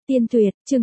Tiên Tuyệt, chương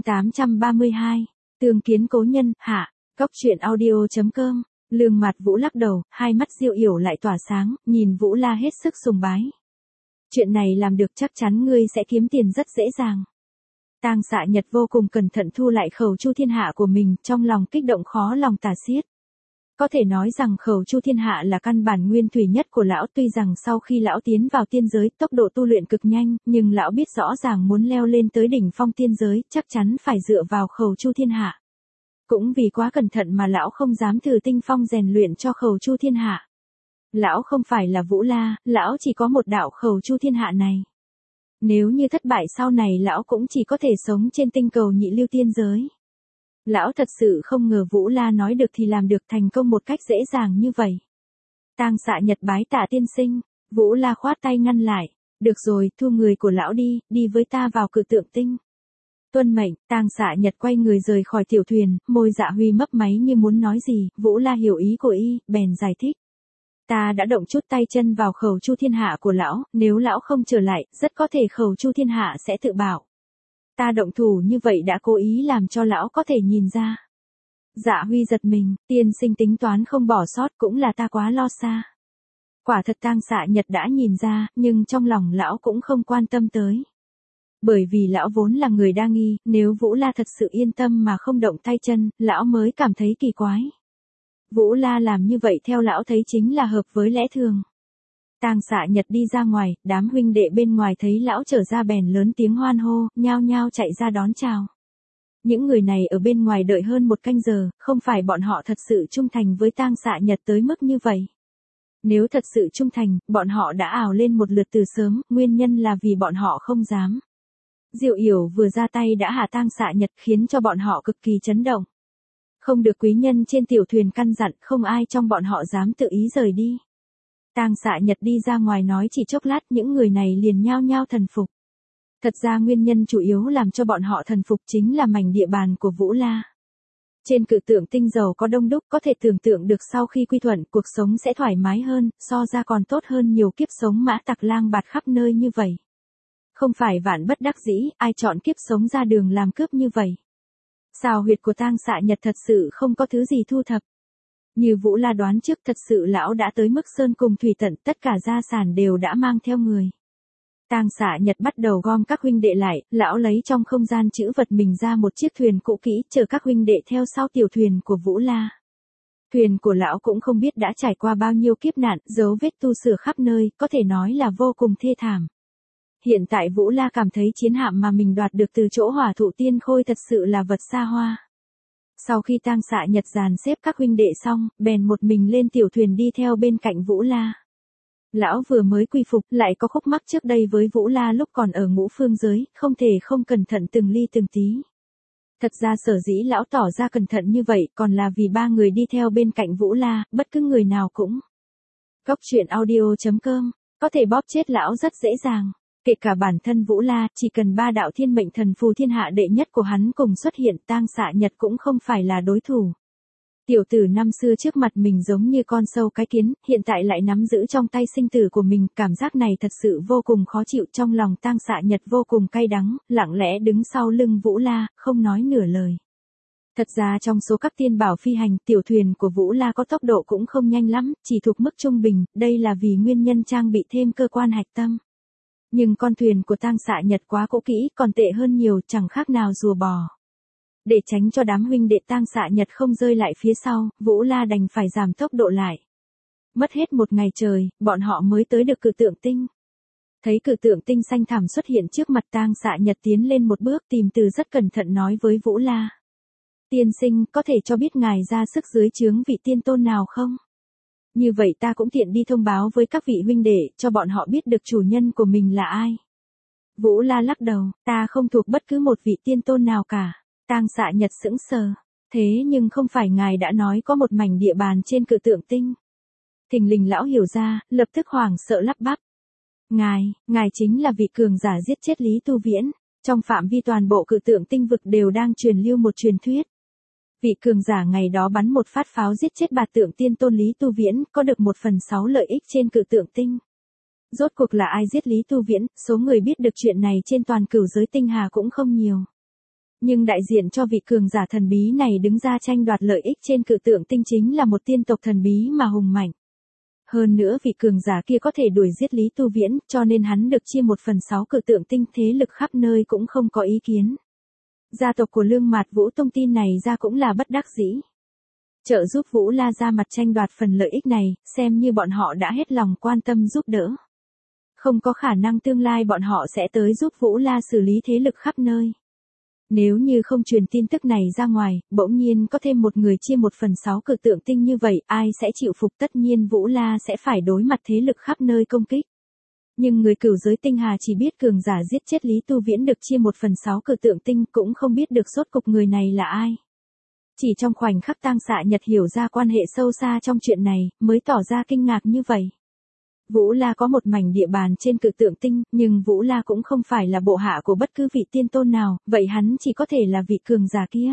832. Tương kiến cố nhân, hạ. Cốc truyện audio.com. Lương Mạt Vũ lắc đầu, hai mắt Diệu Yểu lại tỏa sáng, nhìn Vũ La hết sức sùng bái. Chuyện này làm được chắc chắn ngươi sẽ kiếm tiền rất dễ dàng. Tang Xạ Nhật vô cùng cẩn thận thu lại khẩu Chu Thiên Hạ của mình, trong lòng kích động khó lòng tả xiết. Có thể nói rằng khẩu Chu Thiên Hạ là căn bản nguyên thủy nhất của lão, tuy rằng sau khi lão tiến vào tiên giới, tốc độ tu luyện cực nhanh, nhưng lão biết rõ ràng muốn leo lên tới đỉnh phong tiên giới, chắc chắn phải dựa vào khẩu Chu Thiên Hạ. Cũng vì quá cẩn thận mà lão không dám thử tinh phong rèn luyện cho khẩu Chu Thiên Hạ. Lão không phải là Vũ La, lão chỉ có một đạo khẩu Chu Thiên Hạ này. Nếu như thất bại sau này lão cũng chỉ có thể sống trên tinh cầu nhị lưu tiên giới. Lão thật sự không ngờ Vũ La nói được thì làm được, thành công một cách dễ dàng như vậy. Tang Xạ Nhật bái tạ tiên sinh. Vũ La khoát tay ngăn lại. Được rồi, thu người của lão đi, đi với ta vào Cự Tượng Tinh. Tuân mệnh. Tang Xạ Nhật quay người rời khỏi tiểu thuyền, môi Dạ Huy mấp máy như muốn nói gì. Vũ La hiểu ý của y, bèn giải thích. Ta đã động chút tay chân vào khẩu Chu Thiên Hạ của lão, nếu lão không trở lại, rất có thể khẩu Chu Thiên Hạ sẽ tự bảo. Ta động thủ như vậy đã cố ý làm cho lão có thể nhìn ra. Dạ Huy giật mình, tiên sinh tính toán không bỏ sót, cũng là ta quá lo xa. Quả thật Tang Xạ Nhật đã nhìn ra, nhưng trong lòng lão cũng không quan tâm tới. Bởi vì lão vốn là người đa nghi, nếu Vũ La thật sự yên tâm mà không động tay chân, lão mới cảm thấy kỳ quái. Vũ La làm như vậy theo lão thấy chính là hợp với lẽ thường. Tang Xạ Nhật đi ra ngoài, đám huynh đệ bên ngoài thấy lão trở ra bèn lớn tiếng hoan hô, nhao nhao chạy ra đón chào. Những người này ở bên ngoài đợi hơn một canh giờ, không phải bọn họ thật sự trung thành với Tang Xạ Nhật tới mức như vậy. Nếu thật sự trung thành, bọn họ đã ào lên một lượt từ sớm, nguyên nhân là vì bọn họ không dám. Diệu Yểu vừa ra tay đã hạ Tang Xạ Nhật, khiến cho bọn họ cực kỳ chấn động. Không được quý nhân trên tiểu thuyền căn dặn, không ai trong bọn họ dám tự ý rời đi. Tang Xạ Nhật đi ra ngoài nói chỉ chốc lát, những người này liền nhao nhao thần phục. Thật ra nguyên nhân chủ yếu làm cho bọn họ thần phục chính là mảnh địa bàn của Vũ La. Trên Cự Tượng Tinh giàu có đông đúc, có thể tưởng tượng được sau khi quy thuận, cuộc sống sẽ thoải mái hơn, so ra còn tốt hơn nhiều kiếp sống mã tặc lang bạt khắp nơi như vậy. Không phải vạn bất đắc dĩ, ai chọn kiếp sống ra đường làm cướp như vậy. Xào huyệt của Tang Xạ Nhật thật sự không có thứ gì thu thập. Như Vũ La đoán trước, thật sự lão đã tới mức sơn cùng thủy tận, tất cả gia sản đều đã mang theo người. Tang Xạ Nhật bắt đầu gom các huynh đệ lại, lão lấy trong không gian trữ vật mình ra một chiếc thuyền cũ kỹ, chờ các huynh đệ theo sau tiểu thuyền của Vũ La. Thuyền của lão cũng không biết đã trải qua bao nhiêu kiếp nạn, dấu vết tu sửa khắp nơi, có thể nói là vô cùng thê thảm. Hiện tại Vũ La cảm thấy chiến hạm mà mình đoạt được từ chỗ Hỏa Thụ Tiên Khôi thật sự là vật xa hoa. Sau khi Tang Xạ Nhật dàn xếp các huynh đệ xong, bèn một mình lên tiểu thuyền đi theo bên cạnh Vũ La. Lão vừa mới quy phục, lại có khúc mắc trước đây với Vũ La lúc còn ở Ngũ Phương giới, không thể không cẩn thận từng ly từng tí. Thật ra sở dĩ lão tỏ ra cẩn thận như vậy, còn là vì ba người đi theo bên cạnh Vũ La, bất cứ người nào cũng. Cốc truyện audio.com, có thể bóp chết lão rất dễ dàng. Kể cả bản thân Vũ La, chỉ cần ba đạo thiên mệnh thần phù thiên hạ đệ nhất của hắn cùng xuất hiện, Tang Xạ Nhật cũng không phải là đối thủ. Tiểu tử năm xưa trước mặt mình giống như con sâu cái kiến, hiện tại lại nắm giữ trong tay sinh tử của mình, cảm giác này thật sự vô cùng khó chịu, trong lòng Tang Xạ Nhật vô cùng cay đắng, lặng lẽ đứng sau lưng Vũ La, không nói nửa lời. Thật ra trong số các tiên bảo phi hành, tiểu thuyền của Vũ La có tốc độ cũng không nhanh lắm, chỉ thuộc mức trung bình, đây là vì nguyên nhân trang bị thêm cơ quan hạch tâm. Nhưng con thuyền của Tang Xạ Nhật quá cũ kỹ, còn tệ hơn nhiều, chẳng khác nào rùa bò. Để tránh cho đám huynh đệ Tang Xạ Nhật không rơi lại phía sau, Vũ La đành phải giảm tốc độ lại. Mất hết một ngày trời, bọn họ mới tới được Cự Tượng Tinh. Thấy Cự Tượng Tinh xanh thẳm xuất hiện trước mặt, Tang Xạ Nhật tiến lên một bước, tìm từ rất cẩn thận nói với Vũ La. Tiên sinh, có thể cho biết ngài ra sức dưới trướng vị tiên tôn nào không? Như vậy ta cũng tiện đi thông báo với các vị huynh đệ, cho bọn họ biết được chủ nhân của mình là ai. Vũ La lắc đầu, ta không thuộc bất cứ một vị tiên tôn nào cả. Tang Xạ Nhật sững sờ. Thế nhưng không phải ngài đã nói có một mảnh địa bàn trên Cự Tượng Tinh. Thình lình lão hiểu ra, lập tức hoảng sợ lắp bắp. Ngài chính là vị cường giả giết chết Lý Tu Viễn. Trong phạm vi toàn bộ Cự Tượng Tinh vực đều đang truyền lưu một truyền thuyết. Vị cường giả ngày đó bắn một phát pháo giết chết Bạt Tượng Tiên Tôn Lý Tu Viễn, có được 1/6 lợi ích trên Cự Tượng Tinh. Rốt cuộc là ai giết Lý Tu Viễn, số người biết được chuyện này trên toàn cửu giới tinh hà cũng không nhiều. Nhưng đại diện cho vị cường giả thần bí này đứng ra tranh đoạt lợi ích trên cự tượng tinh chính là một tiên tộc thần bí mà hùng mạnh. Hơn nữa vị cường giả kia có thể đuổi giết Lý Tu Viễn, cho nên hắn được chia 1/6 cự tượng tinh, thế lực khắp nơi cũng không có ý kiến. Gia tộc của Lương Mạt Vũ tung tin này ra cũng là bất đắc dĩ. Trợ giúp Vũ La ra mặt tranh đoạt phần lợi ích này, xem như bọn họ đã hết lòng quan tâm giúp đỡ. Không có khả năng tương lai bọn họ sẽ tới giúp Vũ La xử lý thế lực khắp nơi. Nếu như không truyền tin tức này ra ngoài, bỗng nhiên có thêm một người chia 1/6 cự tượng tinh như vậy, ai sẽ chịu phục? Tất nhiên Vũ La sẽ phải đối mặt thế lực khắp nơi công kích. Nhưng người Cửu Giới Tinh Hà chỉ biết cường giả giết chết Lý Tu Viễn được chia 1/6 cự tượng tinh, cũng không biết được rốt cục người này là ai. Chỉ trong khoảnh khắc Tang Xạ Nhật hiểu ra quan hệ sâu xa trong chuyện này, mới tỏ ra kinh ngạc như vậy. Vũ La có một mảnh địa bàn trên cự tượng tinh, nhưng Vũ La cũng không phải là bộ hạ của bất cứ vị tiên tôn nào, vậy hắn chỉ có thể là vị cường giả kia.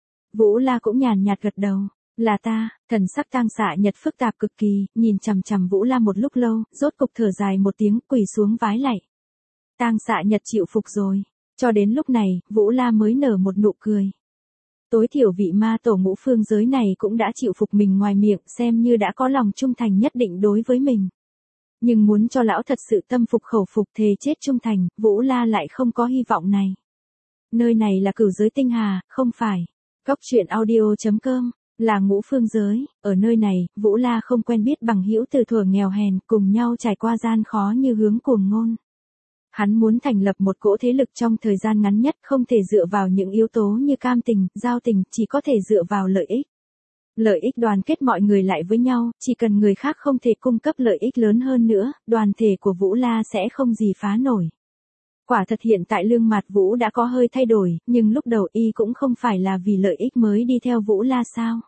Vũ La cũng nhàn nhạt gật đầu, là ta. Thần sắc Tang Xạ Nhật phức tạp cực kỳ, nhìn chằm chằm Vũ La một lúc lâu, rốt cục thở dài một tiếng, quỳ xuống vái lạy. Tang Xạ Nhật chịu phục rồi. Cho đến lúc này, Vũ La mới nở một nụ cười. Tối thiểu vị ma tổ ngũ phương giới này cũng đã chịu phục mình ngoài miệng, xem như đã có lòng trung thành nhất định đối với mình. Nhưng muốn cho lão thật sự tâm phục khẩu phục thề chết trung thành, Vũ La lại không có hy vọng này. Nơi này là Cửu Giới Tinh Hà, không phải. Cóc truyện audio.com, là ngũ phương giới, ở nơi này, Vũ La không quen biết bằng hữu từ thuở nghèo hèn, cùng nhau trải qua gian khó như hướng cuồng ngôn. Hắn muốn thành lập một cỗ thế lực trong thời gian ngắn nhất, không thể dựa vào những yếu tố như cam tình, giao tình, chỉ có thể dựa vào lợi ích. Lợi ích đoàn kết mọi người lại với nhau, chỉ cần người khác không thể cung cấp lợi ích lớn hơn nữa, đoàn thể của Vũ La sẽ không gì phá nổi. Quả thật hiện tại Lương Mạt Vũ đã có hơi thay đổi, nhưng lúc đầu y cũng không phải là vì lợi ích mới đi theo Vũ La sao.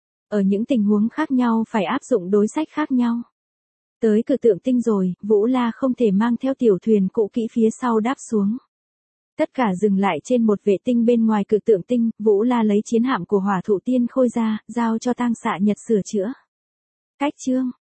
Ở những tình huống khác nhau phải áp dụng đối sách khác nhau. Tới cự tượng tinh rồi, Vũ La không thể mang theo tiểu thuyền cũ kỹ phía sau đáp xuống. Tất cả dừng lại trên một vệ tinh bên ngoài cự tượng tinh, Vũ La lấy chiến hạm của Hỏa Thụ Tiên Khôi ra, giao cho Tang Xạ Nhật sửa chữa. Cách chương